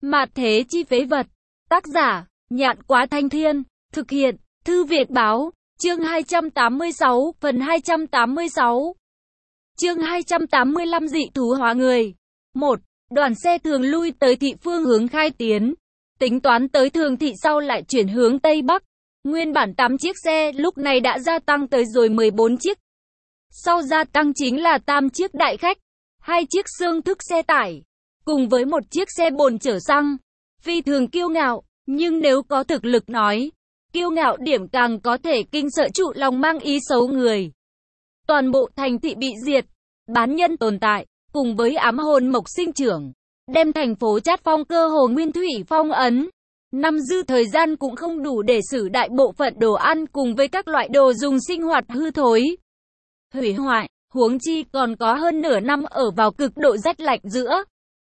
Mạt thế chi phế vật. Tác giả, Nhạn Quá Thanh Thiên. Thực hiện, Thư Việt Báo. Chương 286, phần 286. Chương 285 dị thú hóa người. 1. Đoàn xe thường lui tới thị phương hướng khai tiến. Tính toán tới thường thị sau lại chuyển hướng Tây Bắc. Nguyên bản 8 chiếc xe lúc này đã gia tăng tới rồi 14 chiếc. Sau gia tăng chính là 8 chiếc đại khách, 2 chiếc xương thức xe tải, cùng với một chiếc xe bồn chở xăng. Phi thường kiêu ngạo, nhưng nếu có thực lực nói, kiêu ngạo điểm càng có thể kinh sợ trụ lòng mang ý xấu người. Toàn bộ thành thị bị diệt, bán nhân tồn tại, cùng với ám hồn mộc sinh trưởng, đem thành phố Chát Phong cơ hồ nguyên thủy phong ấn. Năm dư thời gian cũng không đủ để xử đại bộ phận đồ ăn cùng với các loại đồ dùng sinh hoạt hư thối, hủy hoại, huống chi còn có hơn nửa năm ở vào cực độ rét lạnh giữa.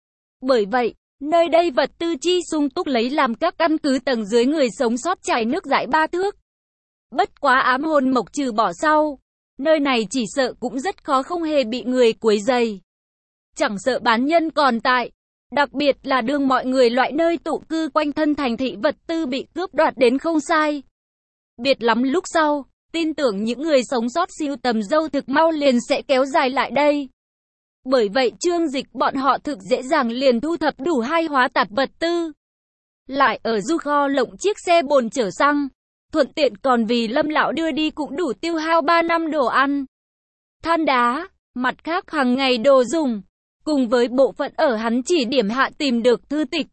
Bởi vậy, nơi đây vật tư chi sung túc lấy làm các căn cứ tầng dưới người sống sót chảy nước dãi 3 thước. Bất quá ám hồn mộc trừ bỏ sau, nơi này chỉ sợ cũng rất khó không hề bị người quấy rầy. Chẳng sợ bán nhân còn tại, đặc biệt là đương mọi người loại nơi tụ cư quanh thân thành thị vật tư bị cướp đoạt đến không sai biệt lắm lúc sau, tin tưởng những người sống sót siêu tầm dâu thực mau liền sẽ kéo dài lại đây. Bởi vậy Trương Dịch bọn họ thực dễ dàng liền thu thập đủ 2 hóa tạp vật tư. Lại ở du kho lộng chiếc xe bồn chở xăng, thuận tiện còn vì Lâm lão đưa đi cũng đủ tiêu hao 3 năm đồ ăn, than đá, mặt khác hàng ngày đồ dùng, cùng với bộ phận ở hắn chỉ điểm hạ tìm được thư tịch.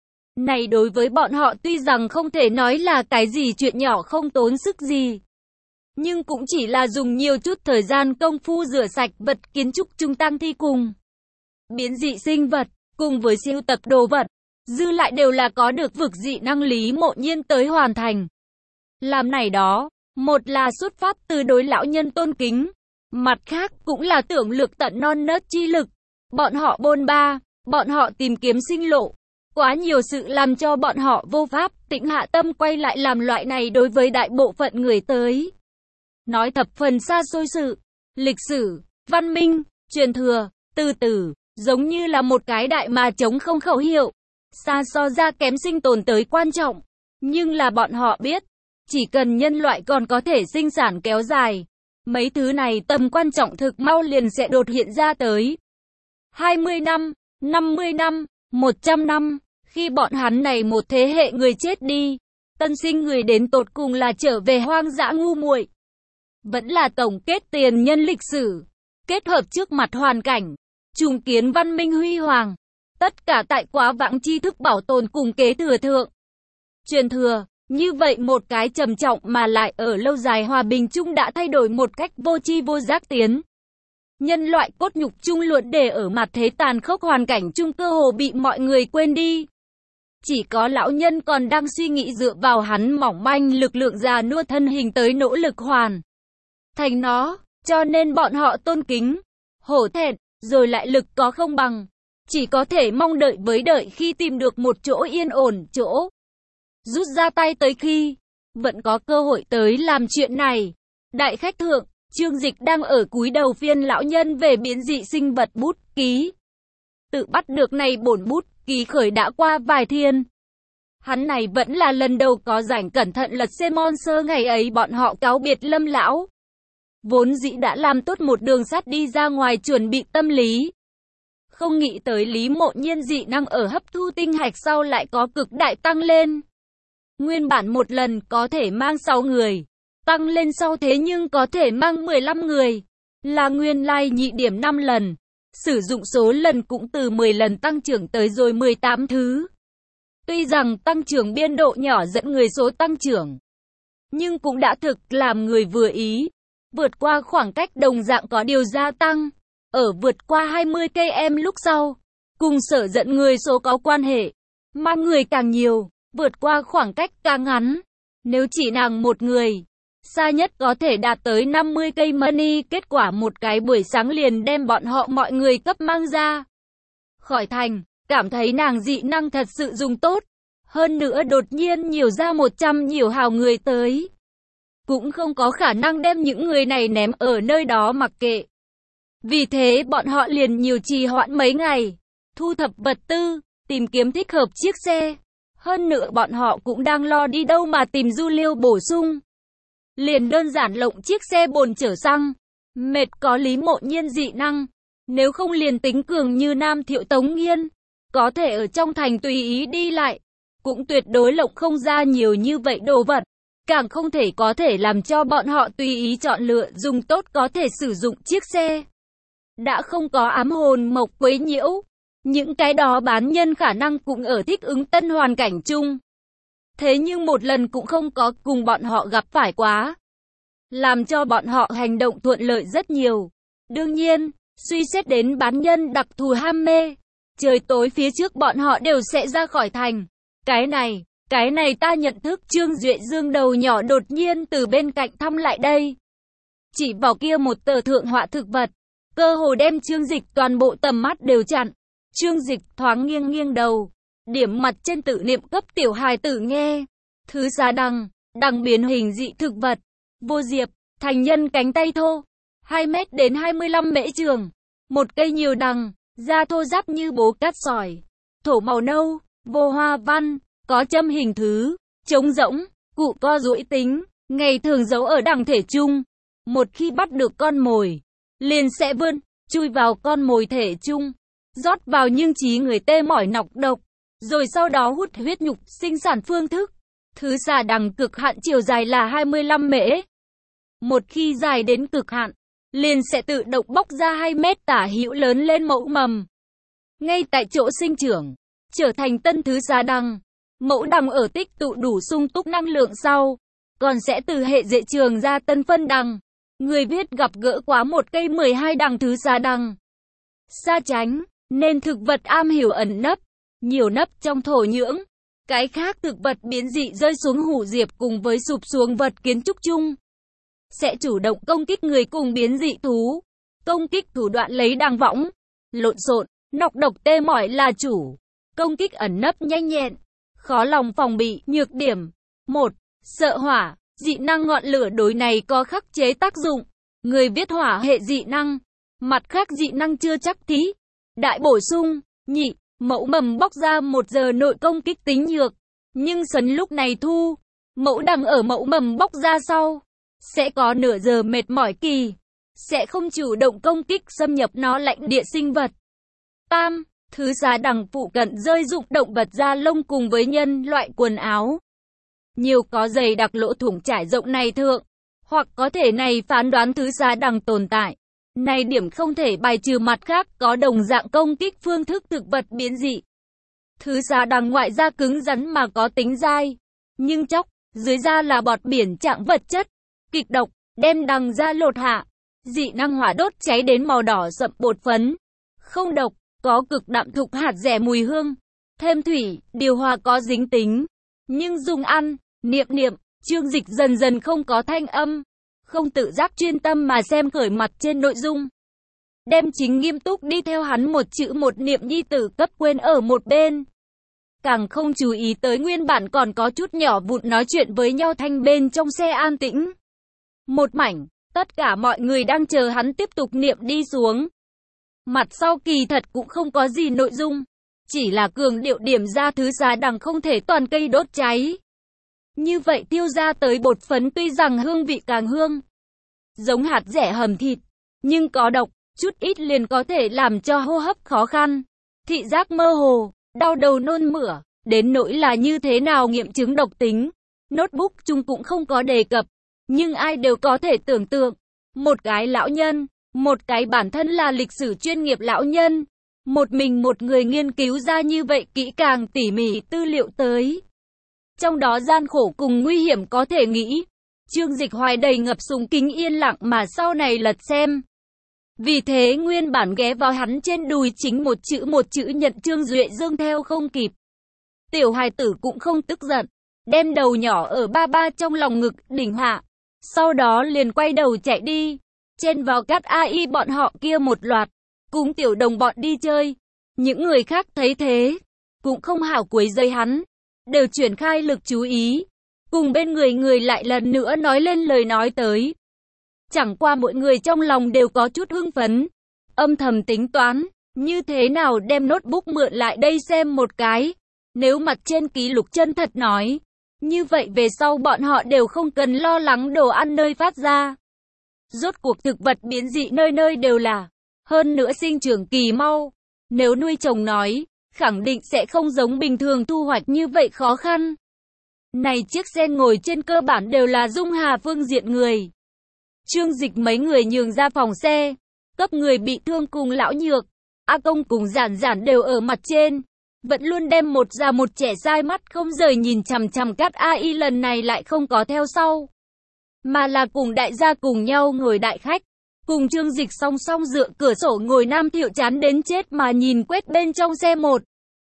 Này đối với bọn họ tuy rằng không thể nói là cái gì chuyện nhỏ không tốn sức gì, nhưng cũng chỉ là dùng nhiều chút thời gian công phu rửa sạch vật kiến trúc trung tăng thi cùng biến dị sinh vật, cùng với siêu tập đồ vật, dư lại đều là có được vực dị năng Lý Mộ Nhiên tới hoàn thành. Làm này đó, một là xuất phát từ đối lão nhân tôn kính, mặt khác cũng là tưởng lực tận non nớt chi lực. Bọn họ bôn ba, bọn họ tìm kiếm sinh lộ, quá nhiều sự làm cho bọn họ vô pháp tĩnh hạ tâm quay lại làm loại này đối với đại bộ phận người tới nói thập phần xa xôi sự, lịch sử, văn minh, truyền thừa, từ từ, giống như là một cái đại mà chống không khẩu hiệu, xa so ra kém sinh tồn tới quan trọng. Nhưng là bọn họ biết, chỉ cần nhân loại còn có thể sinh sản kéo dài, mấy thứ này tầm quan trọng thực mau liền sẽ đột hiện ra tới. 20 năm, 50 năm, 100 năm, khi bọn hắn này một thế hệ người chết đi, tân sinh người đến tột cùng là trở về hoang dã ngu muội, vẫn là tổng kết tiền nhân lịch sử, kết hợp trước mặt hoàn cảnh, trùng kiến văn minh huy hoàng, tất cả tại quá vãng tri thức bảo tồn cùng kế thừa thượng. Truyền thừa, như vậy một cái trầm trọng mà lại ở lâu dài hòa bình chung đã thay đổi một cách vô tri vô giác tiến. Nhân loại cốt nhục chung luận để ở mặt thế tàn khốc hoàn cảnh chung cơ hồ bị mọi người quên đi. Chỉ có lão nhân còn đang suy nghĩ dựa vào hắn mỏng manh lực lượng già nua thân hình tới nỗ lực hoàn thành nó, cho nên bọn họ tôn kính, hổ thẹn, rồi lại lực có không bằng. Chỉ có thể mong đợi với đợi khi tìm được một chỗ yên ổn, chỗ rút ra tay tới khi vẫn có cơ hội tới làm chuyện này. Đại khách thượng, Trương Dịch đang ở cúi đầu phiên lão nhân về biến dị sinh vật bút ký. Tự bắt được này bổn bút ký khởi đã qua vài thiên. Hắn này vẫn là lần đầu có rảnh cẩn thận lật xem Monster ngày ấy bọn họ cáo biệt Lâm lão. Vốn dĩ đã làm tốt một đường sắt đi ra ngoài chuẩn bị tâm lý. Không nghĩ tới Lý Mộ Nhiên dị năng ở hấp thu tinh hạch sau lại có cực đại tăng lên. Nguyên bản một lần có thể mang 6 người. Tăng lên sau thế nhưng có thể mang 15 người, là nguyên lai nhị điểm 5 lần, sử dụng số lần cũng từ 10 lần tăng trưởng tới rồi 18 thứ. Tuy rằng tăng trưởng biên độ nhỏ dẫn người số tăng trưởng, nhưng cũng đã thực làm người vừa ý, vượt qua khoảng cách đồng dạng có điều gia tăng, ở vượt qua 20 km lúc sau, cùng sở dẫn người số có quan hệ, mang người càng nhiều, vượt qua khoảng cách càng ngắn, nếu chỉ nàng một người. Xa nhất có thể đạt tới 50 cây money, kết quả một cái buổi sáng liền đem bọn họ mọi người cấp mang ra khỏi thành, cảm thấy nàng dị năng thật sự dùng tốt. Hơn nữa đột nhiên nhiều ra 100 nhiều hào người tới. Cũng không có khả năng đem những người này ném ở nơi đó mặc kệ. Vì thế bọn họ liền nhiều trì hoãn mấy ngày, thu thập vật tư, tìm kiếm thích hợp chiếc xe. Hơn nữa bọn họ cũng đang lo đi đâu mà tìm du liêu bổ sung. Liền đơn giản lộng chiếc xe bồn chở xăng. Mệt có Lý Mộ Nhiên dị năng. Nếu không liền tính cường như Nam Thiệu Tống Nghiên. Có thể ở trong thành tùy ý đi lại. Cũng tuyệt đối lộng không ra nhiều như vậy đồ vật. Càng không thể có thể làm cho bọn họ tùy ý chọn lựa dùng tốt có thể sử dụng chiếc xe. Đã không có ám hồn mộc quấy nhiễu. Những cái đó bán nhân khả năng cũng ở thích ứng tân hoàn cảnh chung. Thế nhưng một lần cũng không có cùng bọn họ gặp phải quá. Làm cho bọn họ hành động thuận lợi rất nhiều. Đương nhiên, suy xét đến bán nhân đặc thù ham mê. Trời tối phía trước bọn họ đều sẽ ra khỏi thành. Cái này ta nhận thức. Trương Duệ Dương đầu nhỏ đột nhiên từ bên cạnh thăm lại đây. Chỉ vào kia một tờ thượng họa thực vật. Cơ hồ đem Trương Dịch toàn bộ tầm mắt đều chặn. Trương Dịch thoáng nghiêng nghiêng đầu. Điểm mặt trên tự niệm cấp tiểu hài tử nghe. Thứ giá đằng biến hình dị thực vật. Vô diệp, thành nhân cánh tay thô. 2 mét đến 25 mễ trường. Một cây nhiều đằng, da thô ráp như bố cát sỏi. Thổ màu nâu, vô hoa văn, có châm hình thứ, trống rỗng, cụ co duỗi tính, ngày thường giấu ở đằng thể chung. Một khi bắt được con mồi, liền sẽ vươn, chui vào con mồi thể chung, rót vào nhưng trí người tê mỏi nọc độc, rồi sau đó hút huyết nhục sinh sản phương thức. Thứ xà đằng cực hạn chiều dài là 25 mễ. Một khi dài đến cực hạn, liền sẽ tự động bóc ra 2 mét tả hữu lớn lên mẫu mầm. Ngay tại chỗ sinh trưởng, trở thành tân thứ xà đằng. Mẫu đằng ở tích tụ đủ sung túc năng lượng sau, còn sẽ từ hệ dễ trường ra tân phân đằng. Người viết gặp gỡ quá một cây 12 đằng thứ xà đằng. Xa tránh, nên thực vật am hiểu ẩn nấp, nhiều nấp trong thổ nhưỡng. Cái khác thực vật biến dị rơi xuống hủ diệp cùng với sụp xuống vật kiến trúc chung. Sẽ chủ động công kích người cùng biến dị thú. Công kích thủ đoạn lấy đằng võng, lộn xộn, nọc độc tê mỏi là chủ. Công kích ẩn nấp nhanh nhẹn, khó lòng phòng bị. Nhược điểm 1. Sợ hỏa, dị năng ngọn lửa đối này có khắc chế tác dụng. Người viết hỏa hệ dị năng, mặt khác dị năng chưa chắc thí. Đại bổ sung, nhị, mẫu mầm bóc ra 1 giờ nội công kích tính nhược. Nhưng sấn lúc này thu, mẫu đằng ở mẫu mầm bóc ra sau, sẽ có nửa giờ mệt mỏi kỳ, sẽ không chủ động công kích xâm nhập nó lãnh địa sinh vật. Tam, thứ xà đằng phụ cận rơi dụng động vật da lông cùng với nhân loại quần áo. Nhiều có dày đặc lỗ thủng trải rộng này thượng, hoặc có thể này phán đoán thứ xà đằng tồn tại. Này điểm không thể bài trừ mặt khác có đồng dạng công kích phương thức thực vật biến dị. Thứ xà đằng ngoại da cứng rắn mà có tính dai, nhưng chóc, dưới da là bọt biển trạng vật chất, kịch độc, đem đằng da lột hạ. Dị năng hỏa đốt cháy đến màu đỏ sậm bột phấn. Không độc, có cực đạm thục hạt rẻ mùi hương. Thêm thủy, điều hòa có dính tính. Nhưng dùng ăn, niệm, Trương Dịch dần dần không có thanh âm. Không tự giác chuyên tâm mà xem khởi mặt trên nội dung. Đem chính nghiêm túc đi theo hắn một chữ một niệm nhi tử cấp quên ở một bên. Càng không chú ý tới nguyên bản còn có chút nhỏ vụn nói chuyện với nhau thanh bên trong xe an tĩnh. Một mảnh, tất cả mọi người đang chờ hắn tiếp tục niệm đi xuống. Mặt sau kỳ thật cũng không có gì nội dung. Chỉ là cường điệu điểm ra thứ xà đằng không thể toàn cây đốt cháy. Như vậy tiêu ra tới bột phấn tuy rằng hương vị càng hương, giống hạt dẻ hầm thịt, nhưng có độc, chút ít liền có thể làm cho hô hấp khó khăn, thị giác mơ hồ, đau đầu nôn mửa, đến nỗi là như thế nào nghiệm chứng độc tính. Notebook chung cũng không có đề cập, nhưng ai đều có thể tưởng tượng, một cái lão nhân, một cái bản thân là lịch sử chuyên nghiệp lão nhân, một mình một người nghiên cứu ra như vậy kỹ càng tỉ mỉ tư liệu tới. Trong đó gian khổ cùng nguy hiểm có thể nghĩ. Trương Dịch Hoài đầy ngập súng kính yên lặng mà sau này lật xem. Vì thế nguyên bản ghé vào hắn trên đùi chính một chữ nhận Trương Duệ Dương theo không kịp. Tiểu hài tử cũng không tức giận, đem đầu nhỏ ở ba trong lòng ngực đỉnh hạ. Sau đó liền quay đầu chạy đi. Trên vào cát AI bọn họ kia một loạt, cùng tiểu đồng bọn đi chơi. Những người khác thấy thế, cũng không hảo quấy rầy hắn, đều chuyển khai lực chú ý. Cùng bên người lại lần nữa nói lên lời nói tới. Chẳng qua mỗi người trong lòng đều có chút hưng phấn, âm thầm tính toán, Như thế nào đem notebook mượn lại đây xem một cái. Nếu mặt trên ký lục chân thật nói, như vậy về sau bọn họ đều không cần lo lắng đồ ăn nơi phát ra. Rốt cuộc thực vật biến dị nơi nơi đều là, hơn nữa sinh trưởng kỳ mau. Nếu nuôi trồng nói, khẳng định sẽ không giống bình thường thu hoạch như vậy khó khăn. Này chiếc xe ngồi trên cơ bản đều là Dung Hà phương diện người. Trương Dịch mấy người nhường ra phòng xe, cấp người bị thương cùng lão nhược. A Công cùng Giản Giản đều ở mặt trên. Vẫn luôn đem một già một trẻ dai mắt không rời nhìn chằm chằm Cát AI lần này lại không có theo sau. Mà là cùng đại gia cùng nhau ngồi đại khách. Cùng Trương Dịch song song dựa cửa sổ ngồi Nam Thiệu chán đến chết mà nhìn quét bên trong xe một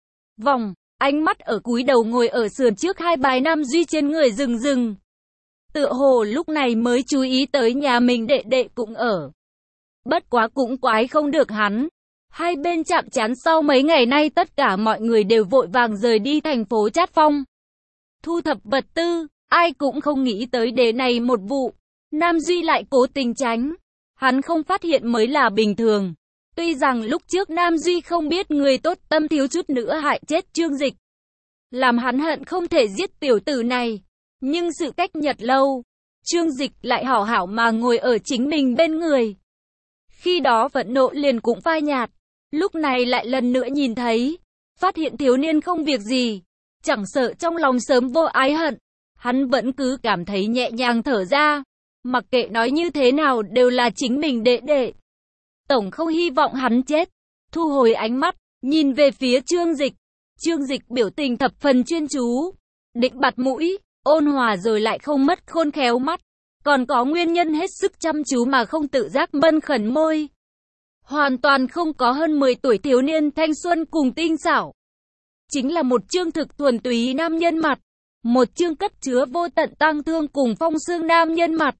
vòng. Ánh mắt ở cúi đầu ngồi ở sườn trước hai bài Nam Duy trên người rừng. Tựa hồ lúc này mới chú ý tới nhà mình đệ đệ cũng ở. Bất quá cũng quái không được hắn. Hai bên chạm trán sau mấy ngày nay tất cả mọi người đều vội vàng rời đi thành phố Trát Phong. Thu thập vật tư, ai cũng không nghĩ tới đế này một vụ. Nam Duy lại cố tình tránh. Hắn không phát hiện mới là bình thường. Tuy rằng lúc trước Nam Duy không biết người tốt tâm thiếu chút nữa hại chết Trương Dịch. Làm hắn hận không thể giết tiểu tử này. Nhưng sự cách nhật lâu, Trương Dịch lại hảo hảo mà ngồi ở chính mình bên người. Khi đó phẫn nộ liền cũng phai nhạt. Lúc này lại lần nữa nhìn thấy, phát hiện thiếu niên không việc gì. Chẳng sợ trong lòng sớm vô ái hận. Hắn vẫn cứ cảm thấy nhẹ nhàng thở ra. Mặc kệ nói như thế nào đều là chính mình đệ đệ. Tổng không hy vọng hắn chết. Thu hồi ánh mắt, nhìn về phía Trương Dịch. Trương Dịch biểu tình thập phần chuyên chú. Định bặt mũi, ôn hòa rồi lại không mất khôn khéo mắt. Còn có nguyên nhân hết sức chăm chú mà không tự giác mân khẩn môi. Hoàn toàn không có hơn 10 tuổi thiếu niên thanh xuân cùng tinh xảo. Chính là một chương thực thuần túy nam nhân mặt. Một chương cất chứa vô tận tang thương cùng phong xương nam nhân mặt.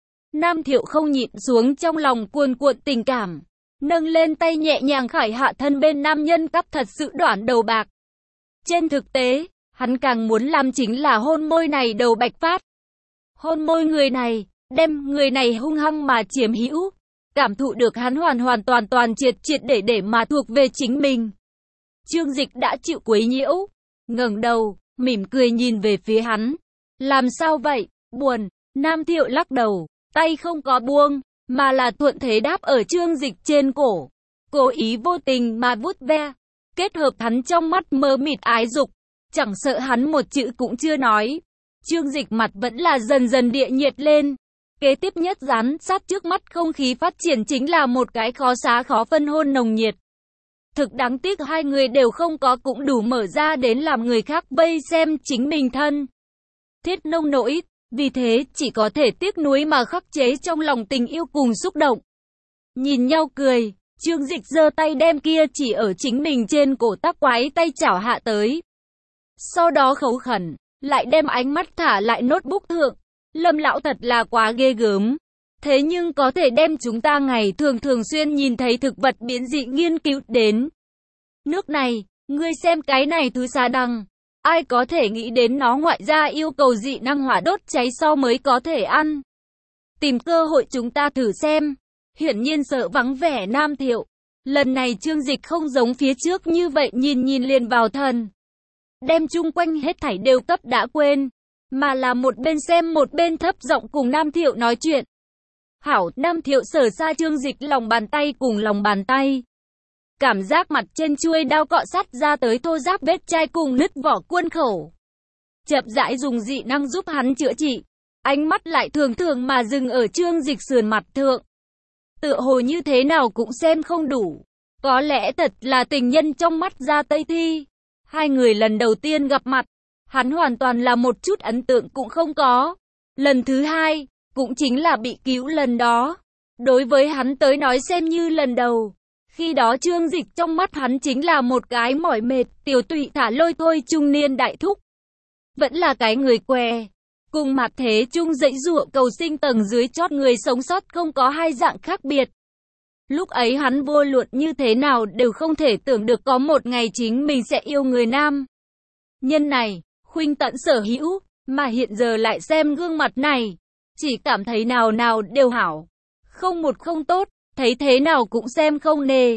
Nam Thiệu không nhịn xuống trong lòng cuồn cuộn tình cảm. Nâng lên tay nhẹ nhàng khải hạ thân bên nam nhân cắp thật sự đoạn đầu bạc. Trên thực tế, hắn càng muốn làm chính là hôn môi này đầu bạch phát. Hôn môi người này, đem người này hung hăng mà chiếm hữu. Cảm thụ được hắn hoàn toàn triệt để mà thuộc về chính mình. Trương Dịch đã chịu quấy nhiễu. Ngẩng đầu, mỉm cười nhìn về phía hắn. Làm sao vậy, buồn? Nam Thiệu lắc đầu, tay không có buông, mà là thuận thế đáp ở Trương Dịch trên cổ. Cố ý vô tình mà vuốt ve. Kết hợp hắn trong mắt mơ mịt ái dục. Chẳng sợ hắn một chữ cũng chưa nói. Trương Dịch mặt vẫn là dần địa nhiệt lên. Kế tiếp nhất dán sát trước mắt không khí phát triển chính là một cái khó xá khó phân hôn nồng nhiệt. Thực đáng tiếc hai người đều không có cũng đủ mở ra đến làm người khác vây xem chính mình thân. Thiết nông nỗi, vì thế chỉ có thể tiếc nuối mà khắc chế trong lòng tình yêu cùng xúc động. Nhìn nhau cười, Trương Dịch giơ tay đem kia chỉ ở chính mình trên cổ tắc quái tay chảo hạ tới. Sau đó khấu khẩn, lại đem ánh mắt thả lại notebook thượng. Lâm lão thật là quá ghê gớm. Thế nhưng có thể đem chúng ta ngày thường xuyên nhìn thấy thực vật biến dị nghiên cứu đến nước này, ngươi xem cái này thứ xa đăng. Ai có thể nghĩ đến nó ngoại ra yêu cầu dị năng hỏa đốt cháy sau mới có thể ăn. Tìm cơ hội chúng ta thử xem. Hiển nhiên sợ vắng vẻ Nam Thiệu. Lần này Trương Dịch không giống phía trước như vậy nhìn liền vào thần. Đem chung quanh hết thảy đều cấp đã quên. Mà là một bên xem một bên thấp giọng cùng Nam Thiệu nói chuyện. Hảo, Nam Thiệu sờ xa Trương Dịch lòng bàn tay cùng lòng bàn tay. Cảm giác mặt trên chuôi đao cọ sắt ra tới thô ráp vết chai cùng nứt vỏ quân khẩu. Chậm rãi dùng dị năng giúp hắn chữa trị. Ánh mắt lại thường mà dừng ở Trương Dịch sườn mặt thượng. Tựa hồ như thế nào cũng xem không đủ. Có lẽ thật là tình nhân trong mắt Gia Tây Thi. Hai người lần đầu tiên gặp mặt. Hắn hoàn toàn là một chút ấn tượng cũng không có. Lần thứ hai, cũng chính là bị cứu lần đó. Đối với hắn tới nói xem như lần đầu. Khi đó Trương Dịch trong mắt hắn chính là một cái mỏi mệt, tiểu tụy thả lôi thôi trung niên đại thúc. Vẫn là cái người què. Cùng mặt thế chung dãy dụa cầu sinh tầng dưới chót người sống sót không có hai dạng khác biệt. Lúc ấy hắn vô luận như thế nào đều không thể tưởng được có một ngày chính mình sẽ yêu người nam nhân này. Khuynh tận sở hữu, mà hiện giờ lại xem gương mặt này. Chỉ cảm thấy nào đều hảo. Không một không tốt, thấy thế nào cũng xem không nề.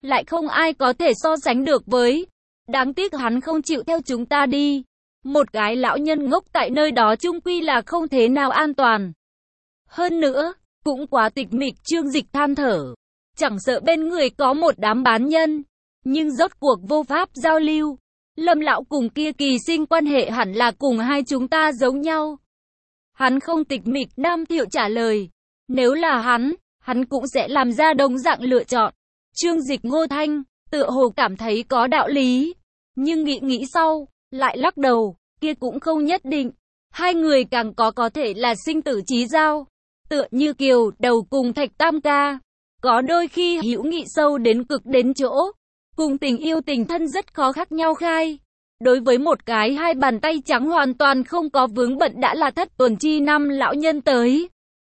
lại không ai có thể so sánh được với. Đáng tiếc hắn không chịu theo chúng ta đi. Một cái lão nhân ngốc tại nơi đó chung quy là không thế nào an toàn. Hơn nữa, cũng quá tịch mịch. Trương Dịch than thở. Chẳng sợ bên người có một đám bán nhân, nhưng rốt cuộc vô pháp giao lưu. Lâm lão cùng kia Kỳ Sinh quan hệ hẳn là cùng hai chúng ta giống nhau. Hắn không tịch mịch. Nam Thiệu trả lời. Nếu là hắn cũng sẽ làm ra đồng dạng lựa chọn. Trương Dịch Ngô Thanh, tựa hồ cảm thấy có đạo lý. Nhưng nghĩ sau, lại lắc đầu, kia cũng không nhất định. Hai người càng có thể là sinh tử chí giao. Tựa như Kiều Đầu cùng Thạch Tam Ca. Có đôi khi hữu nghị sâu đến cực đến chỗ. Cùng tình yêu tình thân rất khó khác nhau khai. Đối với một cái hai bàn tay trắng hoàn toàn không có vướng bận đã là thất tuần chi năm lão nhân tới.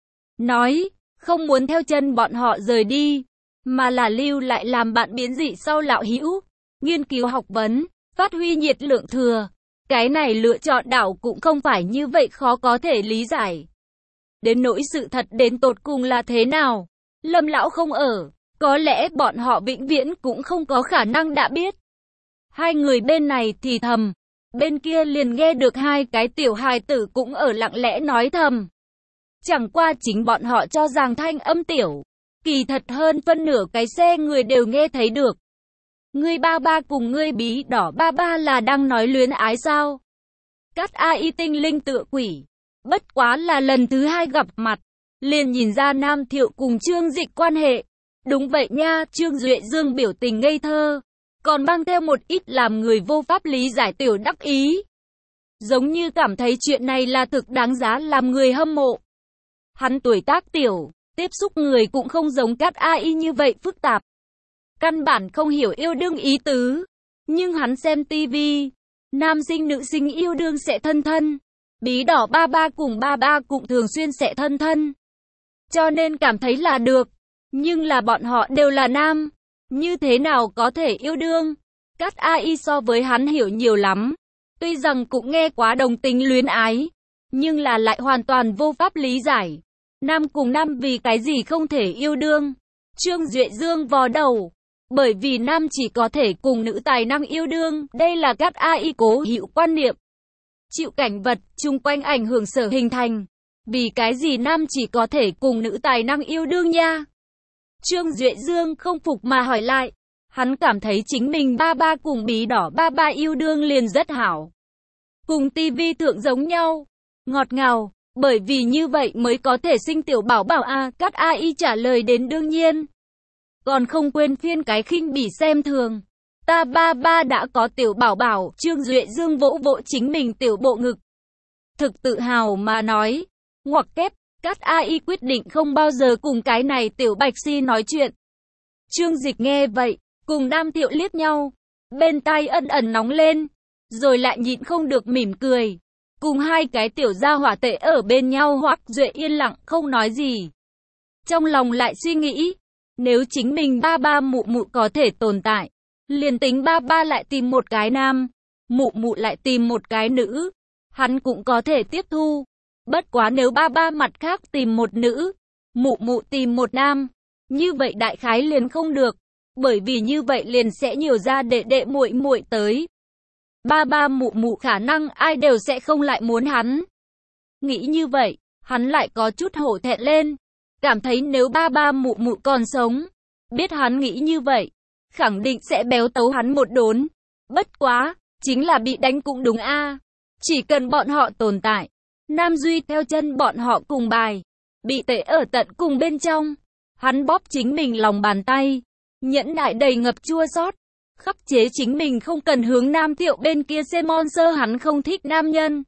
Nói, không muốn theo chân bọn họ rời đi, mà là lưu lại làm bạn biến dị sau lão hữu, nghiên cứu học vấn, phát huy nhiệt lượng thừa. Cái này lựa chọn đảo cũng không phải như vậy khó có thể lý giải. Đến nỗi sự thật đến tột cùng là thế nào, Lâm lão không ở, có lẽ bọn họ vĩnh viễn cũng không có khả năng đã biết. Hai người bên này thì thầm, bên kia liền nghe được hai cái tiểu hài tử cũng ở lặng lẽ nói thầm. Chẳng qua chính bọn họ cho rằng thanh âm tiểu, kỳ thật hơn phân nửa cái xe người đều nghe thấy được. Ngươi ba ba cùng ngươi bí đỏ ba ba là đang nói luyến ái sao? Cát AI tinh linh tựa quỷ, bất quá là lần thứ hai gặp mặt, liền nhìn ra Nam Thiệu cùng Trương Dịch quan hệ. Đúng vậy nha. Trương Duệ Dương biểu tình ngây thơ, còn mang theo một ít làm người vô pháp lý giải tiểu đắc ý. Giống như cảm thấy chuyện này là thực đáng giá làm người hâm mộ. Hắn tuổi tác tiểu, tiếp xúc người cũng không giống Cát AI như vậy phức tạp. Căn bản không hiểu yêu đương ý tứ. Nhưng hắn xem tivi, nam sinh nữ sinh yêu đương sẽ thân thân. Bí đỏ ba ba cũng thường xuyên sẽ thân thân. Cho nên cảm thấy là được. Nhưng là bọn họ đều là nam. Như thế nào có thể yêu đương? Cát AI so với hắn hiểu nhiều lắm. Tuy rằng cũng nghe quá đồng tình luyến ái, nhưng là lại hoàn toàn vô pháp lý giải. Nam cùng nam vì cái gì không thể yêu đương? Trương Duệ Dương vò đầu. Bởi vì nam chỉ có thể cùng nữ tài năng yêu đương. Đây là Cát AI cố hữu quan niệm. Chịu cảnh vật chung quanh ảnh hưởng sở hình thành. Vì cái gì nam chỉ có thể cùng nữ tài năng yêu đương nha? Trương Duệ Dương không phục mà hỏi lại. Hắn cảm thấy chính mình ba ba cùng bí đỏ ba ba yêu đương liền rất hảo. Cùng tivi thượng giống nhau. Ngọt ngào. Bởi vì như vậy mới có thể sinh tiểu bảo bảo à. Cát AI trả lời đến đương nhiên. Còn không quên phiên cái khinh bỉ xem thường. Ta ba ba đã có tiểu bảo bảo. Trương Duệ Dương vỗ vỗ chính mình tiểu bộ ngực. Thực tự hào mà nói. Ngoặc kép. Cát AI quyết định không bao giờ cùng cái này tiểu bạch si nói chuyện. Trương Dịch nghe vậy, cùng Nam Thiệu liếc nhau. Bên tai ẩn ẩn nóng lên. Rồi lại nhịn không được mỉm cười. Cùng hai cái tiểu gia hỏa tệ ở bên nhau. Hoắc Duệ yên lặng không nói gì. Trong lòng lại suy nghĩ. Nếu chính mình ba ba mụ mụ có thể tồn tại, liền tính ba ba lại tìm một cái nam, mụ mụ lại tìm một cái nữ, hắn cũng có thể tiếp thu. Bất quá nếu ba ba mặt khác tìm một nữ, mụ mụ tìm một nam, như vậy đại khái liền không được, bởi vì như vậy liền sẽ nhiều ra đệ đệ muội muội tới. Ba ba mụ mụ khả năng ai đều sẽ không lại muốn hắn. Nghĩ như vậy, hắn lại có chút hổ thẹn lên. Cảm thấy nếu ba ba mụ mụ còn sống, biết hắn nghĩ như vậy, khẳng định sẽ béo tấu hắn một đốn. Bất quá, chính là bị đánh cũng đúng a. Chỉ cần bọn họ tồn tại, Nam Duy theo chân bọn họ cùng bài, bị tệ ở tận cùng bên trong. Hắn bóp chính mình lòng bàn tay, nhẫn nại đầy ngập chua xót, khắc chế chính mình không cần hướng Nam Thiệu bên kia xem monster hắn không thích nam nhân.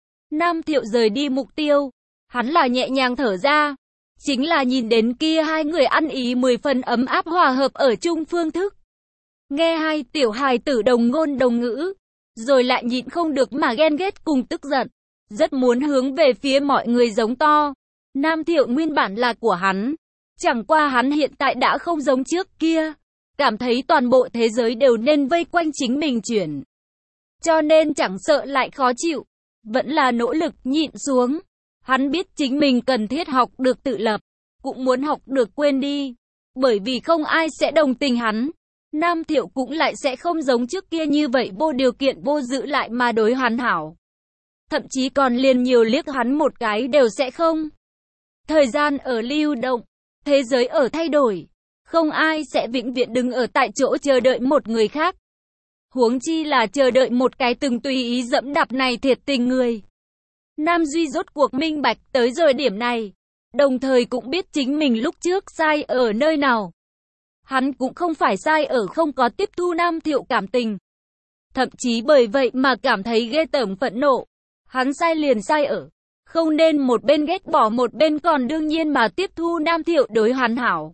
Nam Thiệu rời đi mục tiêu, hắn là nhẹ nhàng thở ra. Chính là nhìn đến kia hai người ăn ý 10 phần ấm áp hòa hợp ở chung phương thức. Nghe hai tiểu hài tử đồng ngôn đồng ngữ, rồi lại nhịn không được mà ghen ghét cùng tức giận. Rất muốn hướng về phía mọi người giống to. Nam Thiệu nguyên bản là của hắn. Chẳng qua hắn hiện tại đã không giống trước kia. Cảm thấy toàn bộ thế giới đều nên vây quanh chính mình chuyển. Cho nên chẳng sợ lại khó chịu. Vẫn là nỗ lực nhịn xuống. Hắn biết chính mình cần thiết học được tự lập, cũng muốn học được quên đi, bởi vì không ai sẽ đồng tình hắn. Nam Thiệu cũng lại sẽ không giống trước kia như vậy vô điều kiện vô giữ lại mà đối hắn hảo. Thậm chí còn liền nhiều liếc hắn một cái đều sẽ không. Thời gian ở lưu động, thế giới ở thay đổi. Không ai sẽ vĩnh viễn đứng ở tại chỗ chờ đợi một người khác. Huống chi là chờ đợi một cái từng tùy ý dẫm đạp này thiệt tình người. Nam Duy rốt cuộc minh bạch tới rồi điểm này. Đồng thời cũng biết chính mình lúc trước sai ở nơi nào. Hắn cũng không phải sai ở không có tiếp thu Nam Thiệu cảm tình. Thậm chí bởi vậy mà cảm thấy ghê tởm phẫn nộ. Hắn sai liền sai ở. Không nên một bên ghét bỏ một bên còn đương nhiên mà tiếp thu Nam Thiệu đối hắn hảo.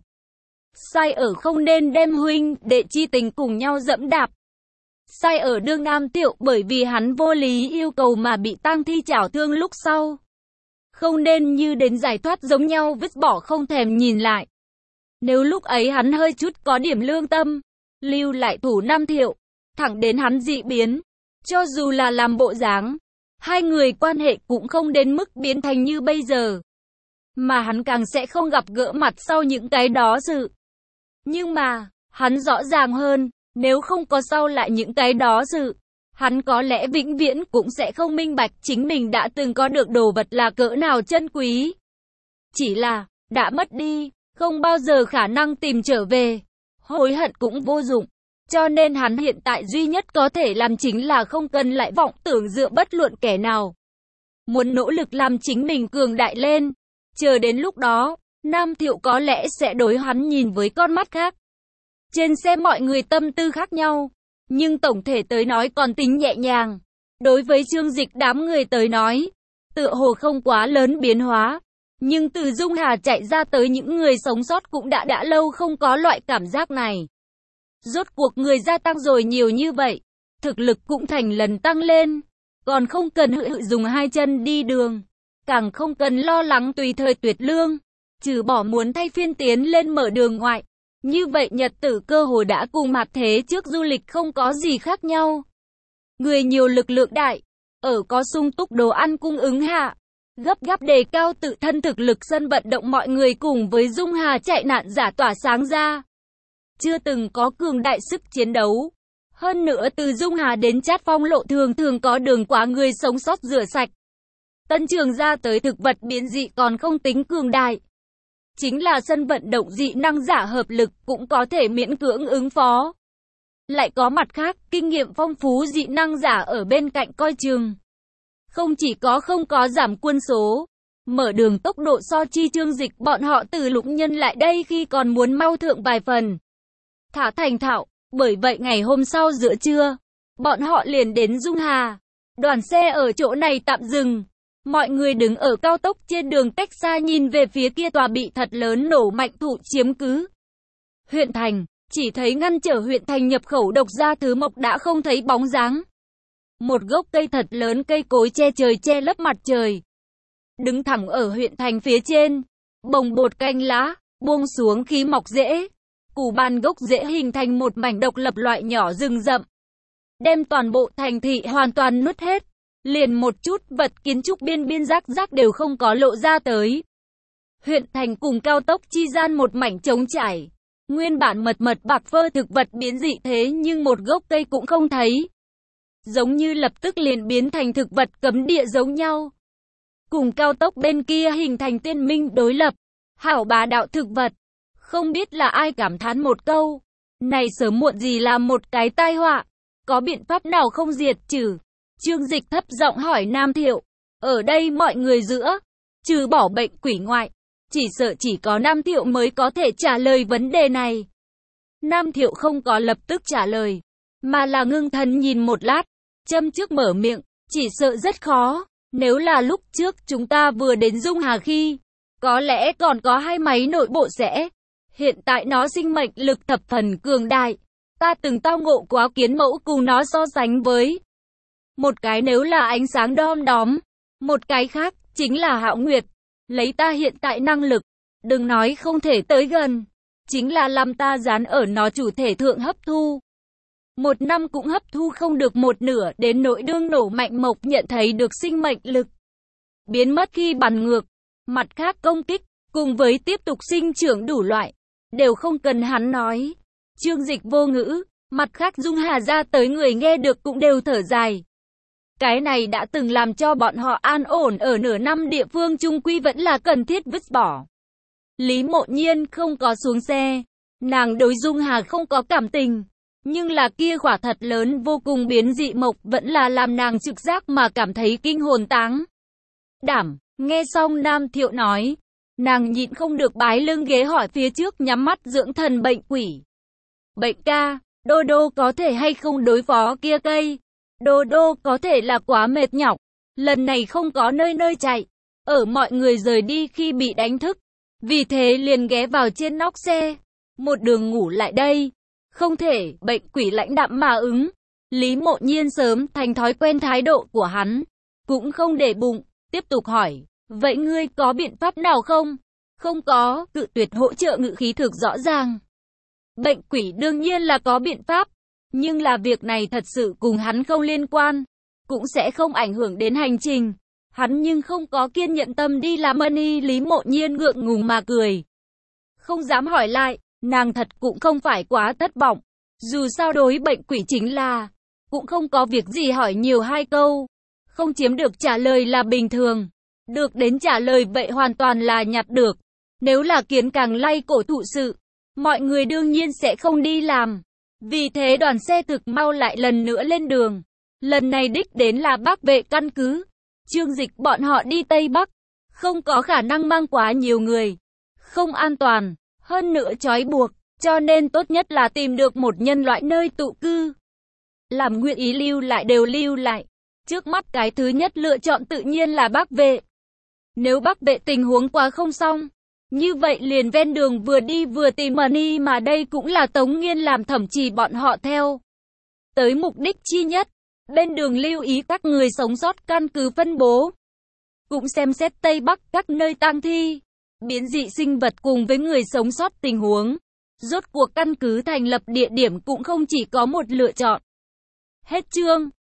Sai ở không nên đem huynh đệ chi tình cùng nhau dẫm đạp. Sai ở đương Nam Thiệu bởi vì hắn vô lý yêu cầu mà bị tang thi chảo thương lúc sau. Không nên như đến giải thoát giống nhau vứt bỏ không thèm nhìn lại. Nếu lúc ấy hắn hơi chút có điểm lương tâm, lưu lại thủ Nam Thiệu, thẳng đến hắn dị biến, cho dù là làm bộ dáng, hai người quan hệ cũng không đến mức biến thành như bây giờ. Mà hắn càng sẽ không gặp gỡ mặt sau những cái đó sự. Nhưng mà, hắn rõ ràng hơn, nếu không có sau lại những cái đó sự, hắn có lẽ vĩnh viễn cũng sẽ không minh bạch chính mình đã từng có được đồ vật là cỡ nào chân quý. Chỉ là, đã mất đi, không bao giờ khả năng tìm trở về, hối hận cũng vô dụng. Cho nên hắn hiện tại duy nhất có thể làm chính là không cần lại vọng tưởng dựa bất luận kẻ nào. Muốn nỗ lực làm chính mình cường đại lên. Chờ đến lúc đó, Nam Thiệu có lẽ sẽ đối hắn nhìn với con mắt khác. Trên xe mọi người tâm tư khác nhau, nhưng tổng thể tới nói còn tính nhẹ nhàng. Đối với Trương Dịch đám người tới nói, tựa hồ không quá lớn biến hóa. Nhưng từ Dung Hà chạy ra tới những người sống sót cũng đã lâu không có loại cảm giác này. Rốt cuộc người gia tăng rồi nhiều như vậy, thực lực cũng thành lần tăng lên, còn không cần dùng hai chân đi đường, càng không cần lo lắng tùy thời tuyệt lương, trừ bỏ muốn thay phiên tiến lên mở đường ngoại. Như vậy nhật tử cơ hồ đã cùng mặt thế trước du lịch không có gì khác nhau. Người nhiều lực lượng đại, ở có sung túc đồ ăn cung ứng hạ, gấp gáp đề cao tự thân thực lực sân vận động mọi người cùng với Dung Hà chạy nạn giả tỏa sáng ra. Chưa từng có cường đại sức chiến đấu. Hơn nữa từ Dung Hà đến Chát Phong lộ thường có đường quá người sống sót rửa sạch. Tân Trường ra tới thực vật biến dị còn không tính cường đại. Chính là sân vận động dị năng giả hợp lực cũng có thể miễn cưỡng ứng phó. Lại có mặt khác, kinh nghiệm phong phú dị năng giả ở bên cạnh coi chừng. Không chỉ có không có giảm quân số, mở đường tốc độ so chi Trương Dịch bọn họ từ Lục Nhân lại đây khi còn muốn mau thượng vài phần. Thả thành thạo, bởi vậy ngày hôm sau giữa trưa, bọn họ liền đến Dung Hà. Đoàn xe ở chỗ này tạm dừng. Mọi người đứng ở cao tốc trên đường cách xa nhìn về phía kia tòa bị thật lớn nổ mạnh thụ chiếm cứ. Huyện thành, chỉ thấy ngăn trở huyện thành nhập khẩu độc gia thứ mộc đã không thấy bóng dáng. Một gốc cây thật lớn cây cối che trời che lấp mặt trời. Đứng thẳng ở huyện thành phía trên, bồng bột cành lá, buông xuống khí mọc rễ. Củ ban gốc rễ hình thành một mảnh độc lập loại nhỏ rừng rậm. Đem toàn bộ thành thị hoàn toàn nuốt hết. Liền một chút vật kiến trúc biên rác đều không có lộ ra tới. Huyện thành cùng cao tốc chi gian một mảnh trống trải. Nguyên bản mật bạc phơ thực vật biến dị thế nhưng một gốc cây cũng không thấy. Giống như lập tức liền biến thành thực vật cấm địa giống nhau. Cùng cao tốc bên kia hình thành tiên minh đối lập. Hảo bá đạo thực vật. Không biết là ai cảm thán một câu. Này sớm muộn gì là một cái tai họa. Có biện pháp nào không diệt trừ? Trương Dịch thấp giọng hỏi Nam Thiệu. Ở đây mọi người giữa, trừ bỏ bệnh quỷ ngoại, chỉ sợ chỉ có Nam Thiệu mới có thể trả lời vấn đề này. Nam Thiệu không có lập tức trả lời, mà là ngưng thần nhìn một lát, châm trước mở miệng, chỉ sợ rất khó. Nếu là lúc trước chúng ta vừa đến Dung Hà khi, có lẽ còn có hai máy nội bộ sẽ. Hiện tại nó sinh mệnh lực thập phần cường đại. Ta từng tao ngộ quá kiến mẫu cùng nó so sánh với. Một cái nếu là ánh sáng đom đóm, một cái khác chính là Hạo Nguyệt. Lấy ta hiện tại năng lực, đừng nói không thể tới gần, chính là làm ta dán ở nó chủ thể thượng hấp thu. Một năm cũng hấp thu không được một nửa đến nỗi đương nổ mạnh mộc nhận thấy được sinh mệnh lực. Biến mất khi bắn ngược, mặt khác công kích, cùng với tiếp tục sinh trưởng đủ loại, đều không cần hắn nói. Chương Dịch vô ngữ, mặt khác Dung Hà ra tới người nghe được cũng đều thở dài. Cái này đã từng làm cho bọn họ an ổn ở nửa năm địa phương chung quy vẫn là cần thiết vứt bỏ. Lý Mộ Nhiên không có xuống xe, nàng đối Dung Hà không có cảm tình, nhưng là kia quả thật lớn vô cùng biến dị mộc vẫn là làm nàng trực giác mà cảm thấy kinh hồn táng đảm. Nghe xong Nam Thiệu nói, nàng nhịn không được bái lưng ghế hỏi phía trước nhắm mắt dưỡng thần bệnh quỷ. Bệnh ca, Đô Đô có thể hay không đối phó kia cây? Đô Đô có thể là quá mệt nhọc, lần này không có nơi nơi chạy, ở mọi người rời đi khi bị đánh thức, vì thế liền ghé vào trên nóc xe, một đường ngủ lại đây. Không thể, bệnh quỷ lãnh đạm mà ứng. Lý Mộ Nhiên sớm thành thói quen thái độ của hắn, cũng không để bụng, tiếp tục hỏi, vậy ngươi có biện pháp nào không? Không có, cự tuyệt hỗ trợ ngữ khí thực rõ ràng. Bệnh quỷ đương nhiên là có biện pháp, nhưng là việc này thật sự cùng hắn không liên quan, cũng sẽ không ảnh hưởng đến hành trình. Hắn nhưng không có kiên nhẫn tâm đi làm money. Lý Mộ Nhiên ngượng ngùng mà cười, không dám hỏi lại, nàng thật cũng không phải quá thất vọng. Dù sao đối bệnh quỷ chính là, cũng không có việc gì hỏi nhiều hai câu, không chiếm được trả lời là bình thường, được đến trả lời vậy hoàn toàn là nhặt được. Nếu là kiến càng lay cổ thụ sự, mọi người đương nhiên sẽ không đi làm. Vì thế đoàn xe thực mau lại lần nữa lên đường. Lần này đích đến là Bắc Vệ căn cứ. Chương Dịch bọn họ đi Tây Bắc, không có khả năng mang quá nhiều người, không an toàn, hơn nữa trói buộc, cho nên tốt nhất là tìm được một nhân loại nơi tụ cư. Làm nguyện ý lưu lại đều lưu lại. Trước mắt cái thứ nhất lựa chọn tự nhiên là Bắc Vệ. Nếu Bắc Vệ tình huống quá không xong, như vậy liền ven đường vừa đi vừa tìm money, mà đây cũng là Tống Nghiên làm thẩm trì bọn họ theo tới mục đích chi nhất. Bên đường lưu ý các người sống sót căn cứ phân bố, cũng xem xét Tây Bắc các nơi tang thi, biến dị sinh vật cùng với người sống sót tình huống. Rốt cuộc căn cứ thành lập địa điểm cũng không chỉ có một lựa chọn. Hết chương.